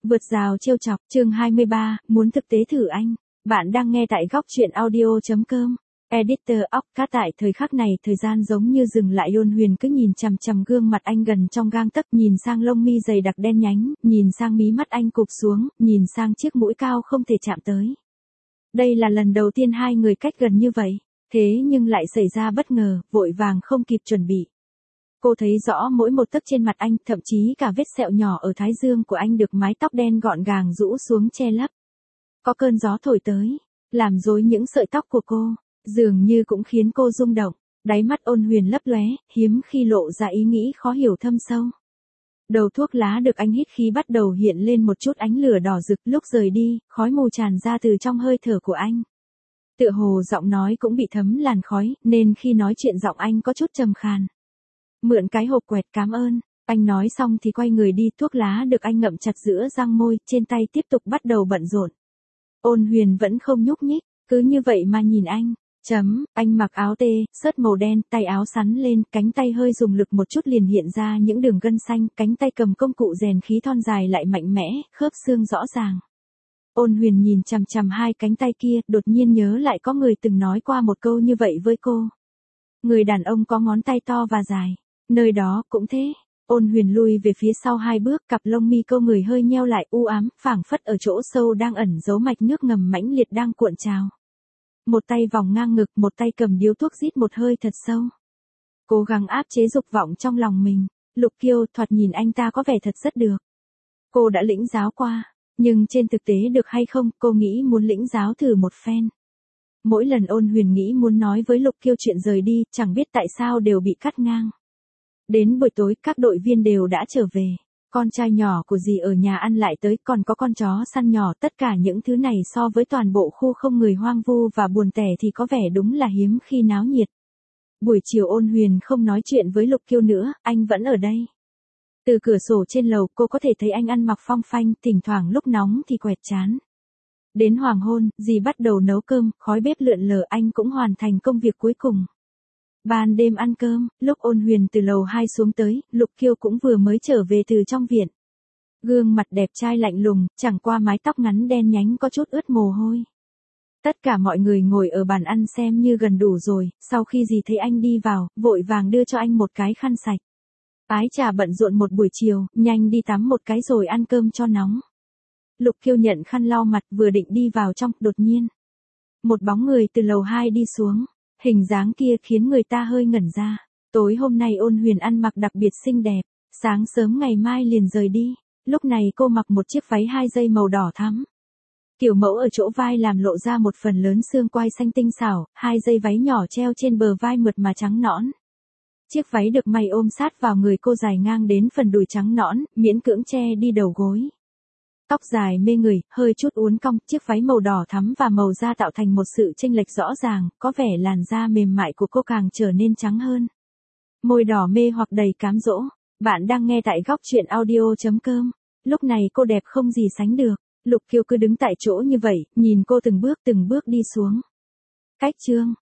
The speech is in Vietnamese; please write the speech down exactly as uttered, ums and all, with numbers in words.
Vượt rào trêu chọc, chương hai mươi ba, muốn thực tế thử anh. Bạn đang nghe tại góc truyện audio chấm com. Editor óc cá tại thời khắc này thời gian giống như dừng lại, Ôn Huyền cứ nhìn chằm chằm gương mặt anh gần trong gang tấc, nhìn sang lông mi dày đặc đen nhánh, nhìn sang mí mắt anh cụp xuống, nhìn sang chiếc mũi cao không thể chạm tới. Đây là lần đầu tiên hai người cách gần như vậy, thế nhưng lại xảy ra bất ngờ, vội vàng không kịp chuẩn bị. Cô thấy rõ mỗi một tấc trên mặt anh, thậm chí cả vết sẹo nhỏ ở thái dương của anh được mái tóc đen gọn gàng rũ xuống che lấp. Có cơn gió thổi tới, làm rối những sợi tóc của cô, dường như cũng khiến cô rung động. Đáy mắt Ôn Huyền lấp lóe, hiếm khi lộ ra ý nghĩ khó hiểu thâm sâu. Đầu thuốc lá được anh hít khí bắt đầu hiện lên một chút ánh lửa đỏ rực, lúc rời đi, khói mù tràn ra từ trong hơi thở của anh. Tựa hồ giọng nói cũng bị thấm làn khói, nên khi nói chuyện giọng anh có chút trầm khàn. Mượn cái hộp quẹt, cảm ơn. Anh nói xong thì quay người đi, thuốc lá được anh ngậm chặt giữa răng môi, trên tay tiếp tục bắt đầu bận rộn. Ôn Huyền vẫn không nhúc nhích, cứ như vậy mà nhìn anh. Chấm, anh mặc áo tê, sớt màu đen, tay áo sắn lên, cánh tay hơi dùng lực một chút liền hiện ra những đường gân xanh, cánh tay cầm công cụ rèn khí thon dài lại mạnh mẽ, khớp xương rõ ràng. Ôn Huyền nhìn chằm chằm hai cánh tay kia, đột nhiên nhớ lại có người từng nói qua một câu như vậy với cô. Người đàn ông có ngón tay to và dài. Nơi đó cũng thế. Ôn Huyền lui về phía sau hai bước, cặp lông mi câu người hơi nheo lại, u ám, phảng phất ở chỗ sâu đang ẩn giấu mạch nước ngầm mãnh liệt đang cuộn trào. Một tay vòng ngang ngực, một tay cầm điếu thuốc rít một hơi thật sâu. Cố gắng áp chế dục vọng trong lòng mình. Lục Kiêu, thoạt nhìn anh ta có vẻ thật rất được. Cô đã lĩnh giáo qua, nhưng trên thực tế được hay không, cô nghĩ muốn lĩnh giáo thử một phen. Mỗi lần Ôn Huyền nghĩ muốn nói với Lục Kiêu chuyện rời đi, chẳng biết tại sao đều bị cắt ngang. Đến buổi tối, các đội viên đều đã trở về. Con trai nhỏ của dì ở nhà ăn lại tới, còn có con chó săn nhỏ, tất cả những thứ này so với toàn bộ khu không người hoang vu và buồn tẻ thì có vẻ đúng là hiếm khi náo nhiệt. Buổi chiều Ôn Huyền không nói chuyện với Lục Kiêu nữa, anh vẫn ở đây. Từ cửa sổ trên lầu cô có thể thấy anh ăn mặc phong phanh, thỉnh thoảng lúc nóng thì quẹt chán. Đến hoàng hôn, dì bắt đầu nấu cơm, khói bếp lượn lờ, anh cũng hoàn thành công việc cuối cùng. Ban đêm ăn cơm, lúc Ôn Huyền từ lầu hai xuống tới, Lục Kiêu cũng vừa mới trở về từ trong viện. Gương mặt đẹp trai lạnh lùng, chẳng qua mái tóc ngắn đen nhánh có chút ướt mồ hôi. Tất cả mọi người ngồi ở bàn ăn xem như gần đủ rồi, sau khi dì thấy anh đi vào, vội vàng đưa cho anh một cái khăn sạch. Ái trà bận rộn một buổi chiều, nhanh đi tắm một cái rồi ăn cơm cho nóng. Lục Kiêu nhận khăn lau mặt vừa định đi vào trong, đột nhiên. Một bóng người từ lầu hai đi xuống. Hình dáng kia khiến người ta hơi ngẩn ra. Tối hôm nay Ôn Huyền ăn mặc đặc biệt xinh đẹp. Sáng sớm ngày mai liền rời đi. Lúc này cô mặc một chiếc váy hai dây màu đỏ thắm. Kiểu mẫu ở chỗ vai làm lộ ra một phần lớn xương quai xanh tinh xảo, hai dây váy nhỏ treo trên bờ vai mượt mà trắng nõn. Chiếc váy được may ôm sát vào người cô dài ngang đến phần đùi trắng nõn, miễn cưỡng che đi đầu gối. Tóc dài mê người, hơi chút uốn cong, chiếc váy màu đỏ thắm và màu da tạo thành một sự chênh lệch rõ ràng, có vẻ làn da mềm mại của cô càng trở nên trắng hơn. Môi đỏ mê hoặc đầy cám dỗ. Bạn đang nghe tại góc truyện audio chấm com. Lúc này cô đẹp không gì sánh được. Lục Kiêu cứ đứng tại chỗ như vậy, nhìn cô từng bước từng bước đi xuống. Cách chương.